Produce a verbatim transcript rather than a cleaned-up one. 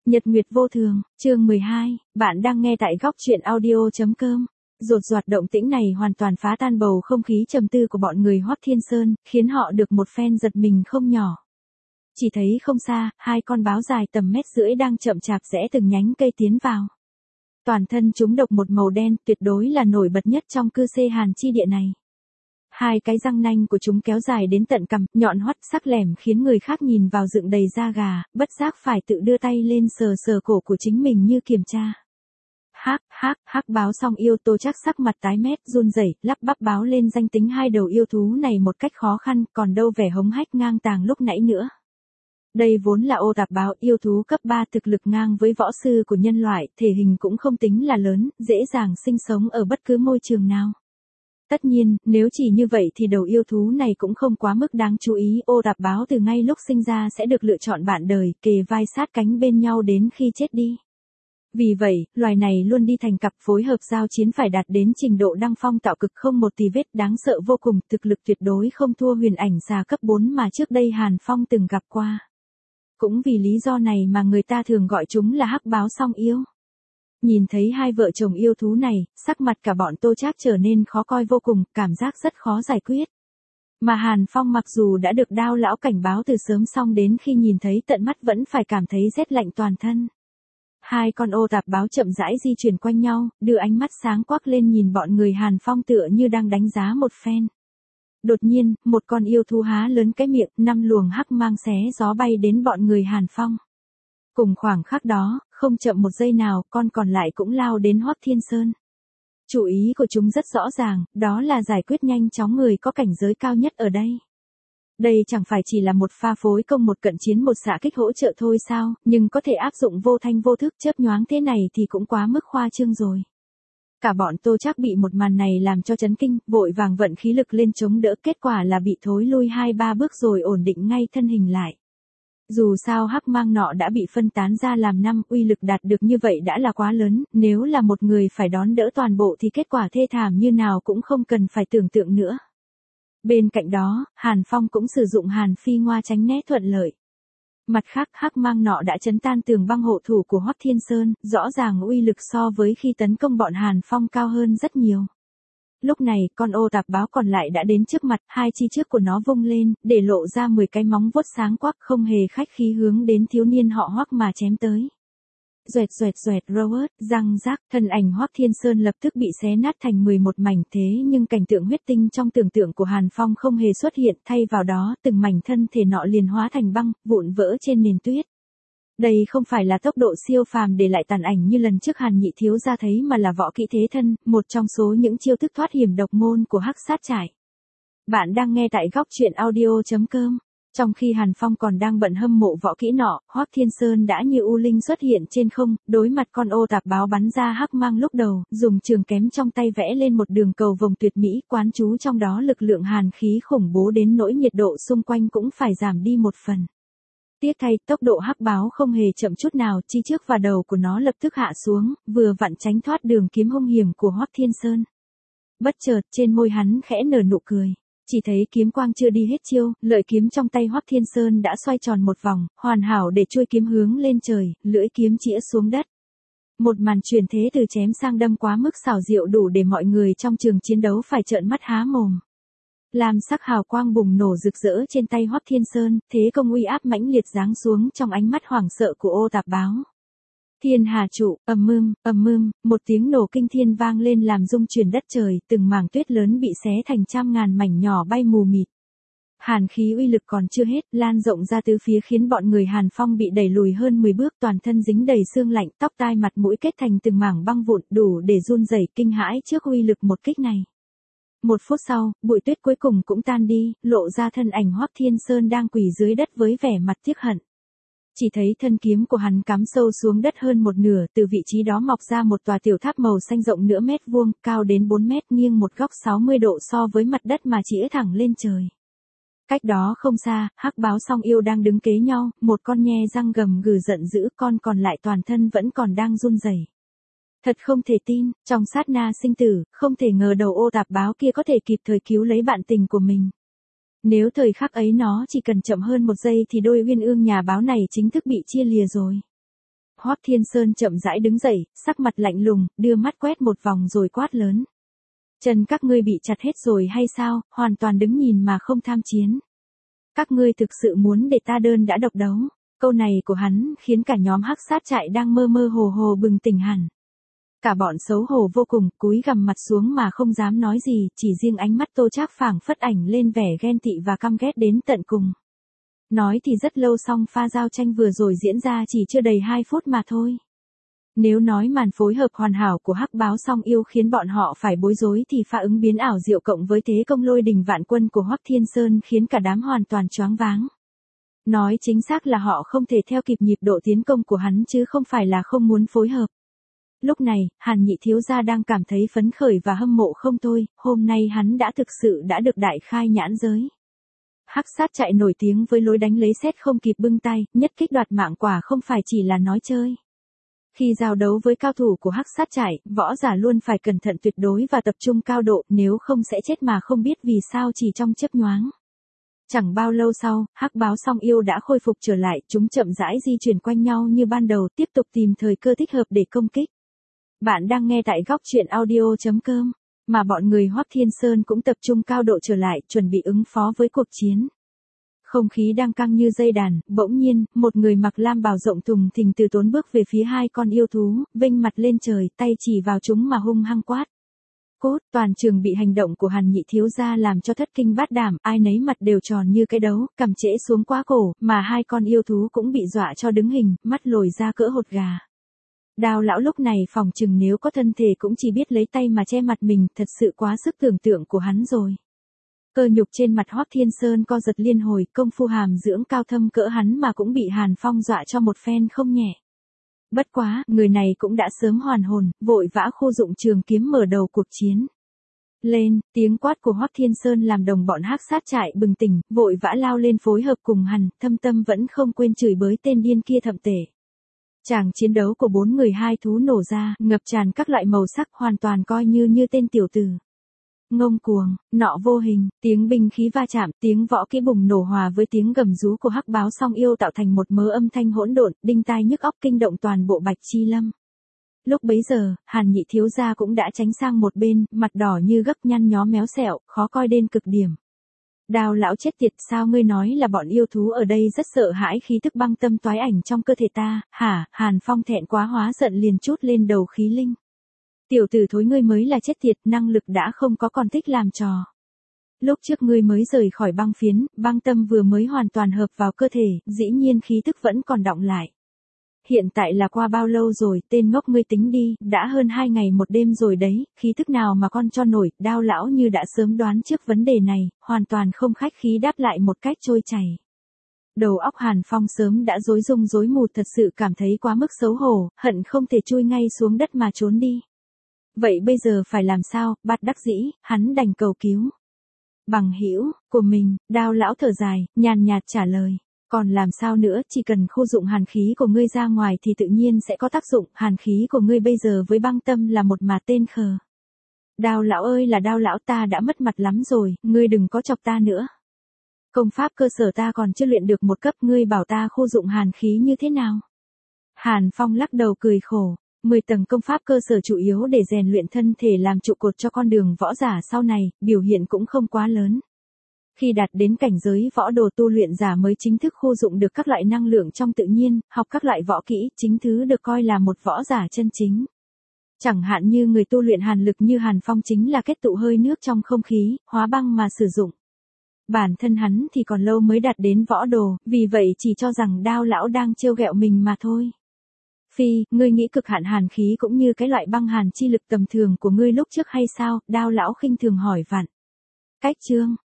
Nhật Nguyệt vô thường, chương mười hai, bạn đang nghe tại góc truyện audio.com. Rột rạt động tĩnh này hoàn toàn phá tan bầu không khí trầm tư của bọn người Hoắc Thiên Sơn, khiến họ được một phen giật mình không nhỏ. Chỉ thấy không xa, hai con báo dài tầm mét rưỡi đang chậm chạp rẽ từng nhánh cây tiến vào. Toàn thân chúng độc một màu đen, tuyệt đối là nổi bật nhất trong cư xê Hàn chi địa này. Hai cái răng nanh của chúng kéo dài đến tận cằm, nhọn hoắt sắc lẻm khiến người khác nhìn vào dựng đầy da gà, bất giác phải tự đưa tay lên sờ sờ cổ của chính mình như kiểm tra. Hắc, hắc, hắc báo song yêu Tô Trác sắc mặt tái mét, run rẩy, lắp bắp báo lên danh tính hai đầu yêu thú này một cách khó khăn, còn đâu vẻ hống hách ngang tàng lúc nãy nữa. Đây vốn là ô tạp báo yêu thú cấp ba thực lực ngang với võ sư của nhân loại, thể hình cũng không tính là lớn, dễ dàng sinh sống ở bất cứ môi trường nào. Tất nhiên, nếu chỉ như vậy thì đầu yêu thú này cũng không quá mức đáng chú ý, ô tạp báo từ ngay lúc sinh ra sẽ được lựa chọn bạn đời, kề vai sát cánh bên nhau đến khi chết đi. Vì vậy, loài này luôn đi thành cặp, phối hợp giao chiến phải đạt đến trình độ đăng phong tạo cực không một tì vết, đáng sợ vô cùng, thực lực tuyệt đối không thua huyền ảnh xà cấp bốn mà trước đây Hàn Phong từng gặp qua. Cũng vì lý do này mà người ta thường gọi chúng là hắc báo song yêu. Nhìn thấy hai vợ chồng yêu thú này, sắc mặt cả bọn Tô Trác trở nên khó coi vô cùng, cảm giác rất khó giải quyết. Mà Hàn Phong mặc dù đã được Đao lão cảnh báo từ sớm song đến khi nhìn thấy tận mắt vẫn phải cảm thấy rét lạnh toàn thân. Hai con ô tạp báo chậm rãi di chuyển quanh nhau, đưa ánh mắt sáng quắc lên nhìn bọn người Hàn Phong tựa như đang đánh giá một phen. Đột nhiên, một con yêu thú há lớn cái miệng, năm luồng hắc mang xé gió bay đến bọn người Hàn Phong. Cùng khoảng khắc đó, không chậm một giây nào, con còn lại cũng lao đến Hoắc Thiên Sơn. Chủ ý của chúng rất rõ ràng, đó là giải quyết nhanh chóng người có cảnh giới cao nhất ở đây. Đây chẳng phải chỉ là một pha phối công một cận chiến một xạ kích hỗ trợ thôi sao, nhưng có thể áp dụng vô thanh vô thức chớp nhoáng thế này thì cũng quá mức khoa trương rồi. Cả bọn Tô Trác bị một màn này làm cho chấn kinh, vội vàng vận khí lực lên chống đỡ, kết quả là bị thối lui hai ba bước rồi ổn định ngay thân hình lại. Dù sao hắc mang nọ đã bị phân tán ra làm năm, uy lực đạt được như vậy đã là quá lớn, nếu là một người phải đón đỡ toàn bộ thì kết quả thê thảm như nào cũng không cần phải tưởng tượng nữa. Bên cạnh đó, Hàn Phong cũng sử dụng Hàn Phi Ngoa tránh né thuận lợi. Mặt khác, hắc mang nọ đã chấn tan tường băng hộ thủ của Hoắc Thiên Sơn, rõ ràng uy lực so với khi tấn công bọn Hàn Phong cao hơn rất nhiều. Lúc này, con ô tạp báo còn lại đã đến trước mặt, hai chi trước của nó vung lên, để lộ ra mười cái móng vuốt sáng quắc, không hề khách khí hướng đến thiếu niên họ Hoắc mà chém tới. Duệt duệt duệt Robert, răng rác, thân ảnh Hoắc Thiên Sơn lập tức bị xé nát thành mười một mảnh, thế nhưng cảnh tượng huyết tinh trong tưởng tượng của Hàn Phong không hề xuất hiện, thay vào đó, từng mảnh thân thể nọ liền hóa thành băng, vụn vỡ trên nền tuyết. Đây không phải là tốc độ siêu phàm để lại tàn ảnh như lần trước Hàn Nhị thiếu gia thấy mà là võ kỹ thế thân, một trong số những chiêu thức thoát hiểm độc môn của hắc sát trải. Bạn đang nghe tại góc truyện audio.com. Trong khi Hàn Phong còn đang bận hâm mộ võ kỹ nọ, Hoắc Thiên Sơn đã như u linh xuất hiện trên không, đối mặt con ô tạp báo bắn ra hắc mang lúc đầu, dùng trường kém trong tay vẽ lên một đường cầu vồng tuyệt mỹ, quán chú trong đó lực lượng hàn khí khủng bố đến nỗi nhiệt độ xung quanh cũng phải giảm đi một phần. Tiếc thay, tốc độ hắc báo không hề chậm chút nào, chi trước và đầu của nó lập tức hạ xuống, vừa vặn tránh thoát đường kiếm hung hiểm của Hoắc Thiên Sơn. Bất chợt, trên môi hắn khẽ nở nụ cười. Chỉ thấy kiếm quang chưa đi hết chiêu, lợi kiếm trong tay Hoắc Thiên Sơn đã xoay tròn một vòng, hoàn hảo để chuôi kiếm hướng lên trời, lưỡi kiếm chĩa xuống đất. Một màn truyền thế từ chém sang đâm quá mức xảo diệu đủ để mọi người trong trường chiến đấu phải trợn mắt há mồm. Lam sắc hào quang bùng nổ rực rỡ trên tay Hoắc Thiên Sơn, thế công uy áp mãnh liệt giáng xuống trong ánh mắt hoảng sợ của ô tạp báo. Thiên Hà trụ, ầm mưm, ầm mưm, một tiếng nổ kinh thiên vang lên làm rung chuyển đất trời, từng mảng tuyết lớn bị xé thành trăm ngàn mảnh nhỏ bay mù mịt. Hàn khí uy lực còn chưa hết, lan rộng ra tứ phía khiến bọn người Hàn Phong bị đẩy lùi hơn mười bước, toàn thân dính đầy sương lạnh, tóc tai mặt mũi kết thành từng mảng băng vụn, đủ để run rẩy kinh hãi trước uy lực một kích này. Một phút sau, bụi tuyết cuối cùng cũng tan đi, lộ ra thân ảnh Hoắc Thiên Sơn đang quỳ dưới đất với vẻ mặt tiếc hận. Chỉ thấy thân kiếm của hắn cắm sâu xuống đất hơn một nửa, từ vị trí đó mọc ra một tòa tiểu tháp màu xanh rộng nửa mét vuông, cao đến bốn mét, nghiêng một góc sáu mươi độ so với mặt đất mà chĩa thẳng lên trời. Cách đó không xa, hắc báo song yêu đang đứng kế nhau, một con nhe răng gầm gừ giận dữ, con còn lại toàn thân vẫn còn đang run rẩy. Thật không thể tin, trong sát na sinh tử, không thể ngờ đầu ô tạp báo kia có thể kịp thời cứu lấy bạn tình của mình. Nếu thời khắc ấy nó chỉ cần chậm hơn một giây thì đôi uyên ương nhà báo này chính thức bị chia lìa rồi. Hoắc Thiên Sơn chậm rãi đứng dậy, sắc mặt lạnh lùng, đưa mắt quét một vòng rồi quát lớn. Chân các ngươi bị chặt hết rồi hay sao, hoàn toàn đứng nhìn mà không tham chiến. Các ngươi thực sự muốn để ta đơn đã độc đấu. Câu này của hắn khiến cả nhóm hắc sát trại đang mơ mơ hồ hồ bừng tỉnh hẳn. Cả bọn xấu hổ vô cùng, cúi gằm mặt xuống mà không dám nói gì, chỉ riêng ánh mắt Tô Trác phảng phất ảnh lên vẻ ghen tị và căm ghét đến tận cùng. Nói thì rất lâu xong pha giao tranh vừa rồi diễn ra chỉ chưa đầy hai phút mà thôi. Nếu nói màn phối hợp hoàn hảo của Hắc Báo Song Yêu khiến bọn họ phải bối rối thì pha ứng biến ảo diệu cộng với thế công lôi đình vạn quân của Hoắc Thiên Sơn khiến cả đám hoàn toàn choáng váng. Nói chính xác là họ không thể theo kịp nhịp độ tiến công của hắn chứ không phải là không muốn phối hợp. Lúc này, Hàn Nhị thiếu gia đang cảm thấy phấn khởi và hâm mộ không thôi, hôm nay hắn đã thực sự đã được đại khai nhãn giới. Hắc sát chạy nổi tiếng với lối đánh lấy sét không kịp bưng tay, nhất kích đoạt mạng quả không phải chỉ là nói chơi. Khi giao đấu với cao thủ của Hắc sát chạy, võ giả luôn phải cẩn thận tuyệt đối và tập trung cao độ, nếu không sẽ chết mà không biết vì sao chỉ trong chớp nhoáng. Chẳng bao lâu sau, Hắc Báo Song Yêu đã khôi phục trở lại, chúng chậm rãi di chuyển quanh nhau như ban đầu, tiếp tục tìm thời cơ thích hợp để công kích. Bạn đang nghe tại góc truyện audio chấm com, mà bọn người Hoắc Thiên Sơn cũng tập trung cao độ trở lại, chuẩn bị ứng phó với cuộc chiến. Không khí đang căng như dây đàn, bỗng nhiên, một người mặc lam bào rộng thùng thình từ tốn bước về phía hai con yêu thú, vênh mặt lên trời, tay chỉ vào chúng mà hung hăng quát. Cốt, toàn trường bị hành động của Hàn Nhị thiếu gia làm cho thất kinh bát đảm, ai nấy mặt đều tròn như cái đấu, cằm trễ xuống quá cổ, mà hai con yêu thú cũng bị dọa cho đứng hình, mắt lồi ra cỡ hột gà. Đào lão lúc này phòng chừng nếu có thân thể cũng chỉ biết lấy tay mà che mặt mình, thật sự quá sức tưởng tượng của hắn rồi. Cơ nhục trên mặt Hoắc Thiên Sơn co giật liên hồi, công phu hàm dưỡng cao thâm cỡ hắn mà cũng bị Hàn Phong dọa cho một phen không nhẹ. Bất quá, người này cũng đã sớm hoàn hồn, vội vã khu dụng trường kiếm mở đầu cuộc chiến. Lên, tiếng quát của Hoắc Thiên Sơn làm đồng bọn hắc sát trại bừng tỉnh, vội vã lao lên phối hợp cùng Hàn, thâm tâm vẫn không quên chửi bới tên điên kia thậm tệ. Tràng chiến đấu của bốn người hai thú nổ ra, ngập tràn các loại màu sắc hoàn toàn coi như như tên tiểu tử. Ngông cuồng, nọ vô hình, tiếng binh khí va chạm, tiếng võ kỹ bùng nổ hòa với tiếng gầm rú của Hắc Báo Song Yêu tạo thành một mớ âm thanh hỗn độn, đinh tai nhức óc kinh động toàn bộ Bạch Chi Lâm. Lúc bấy giờ, Hàn Nhị thiếu gia cũng đã tránh sang một bên, mặt đỏ như gấp nhăn nhó méo xẹo, khó coi đến cực điểm. Đào lão chết tiệt, sao ngươi nói là bọn yêu thú ở đây rất sợ hãi khí tức băng tâm toái ảnh trong cơ thể ta, hả? Hàn Phong thẹn quá hóa giận liền trút lên đầu khí linh. Tiểu tử thối ngươi mới là chết tiệt, năng lực đã không có còn thích làm trò. Lúc trước ngươi mới rời khỏi băng phiến, băng tâm vừa mới hoàn toàn hợp vào cơ thể, dĩ nhiên khí tức vẫn còn đọng lại. Hiện tại là qua bao lâu rồi, tên ngốc ngươi tính đi, đã hơn hai ngày một đêm rồi đấy, khí tức nào mà con cho nổi, Đao lão như đã sớm đoán trước vấn đề này, hoàn toàn không khách khí đáp lại một cách trôi chảy. Đầu óc Hàn Phong sớm đã rối rung rối mù, thật sự cảm thấy quá mức xấu hổ, hận không thể chui ngay xuống đất mà trốn đi. Vậy bây giờ phải làm sao, bất đắc dĩ, hắn đành cầu cứu. Bằng hữu của mình, Đao lão thở dài, nhàn nhạt trả lời. Còn làm sao nữa, chỉ cần khu dụng hàn khí của ngươi ra ngoài thì tự nhiên sẽ có tác dụng, hàn khí của ngươi bây giờ với băng tâm là một mà tên khờ. Đao lão ơi là Đao lão, ta đã mất mặt lắm rồi, ngươi đừng có chọc ta nữa. Công pháp cơ sở ta còn chưa luyện được một cấp, ngươi bảo ta khu dụng hàn khí như thế nào? Hàn Phong lắc đầu cười khổ, mười tầng công pháp cơ sở chủ yếu để rèn luyện thân thể làm trụ cột cho con đường võ giả sau này, biểu hiện cũng không quá lớn. Khi đạt đến cảnh giới võ đồ tu luyện giả mới chính thức khu dụng được các loại năng lượng trong tự nhiên, học các loại võ kỹ, chính thứ được coi là một võ giả chân chính. Chẳng hạn như người tu luyện hàn lực như Hàn Phong chính là kết tụ hơi nước trong không khí, hóa băng mà sử dụng. Bản thân hắn thì còn lâu mới đạt đến võ đồ, vì vậy chỉ cho rằng Đao lão đang trêu ghẹo mình mà thôi. Phi, ngươi nghĩ cực hạn hàn khí cũng như cái loại băng hàn chi lực tầm thường của ngươi lúc trước hay sao? Đao lão khinh thường hỏi vặn. Cách chương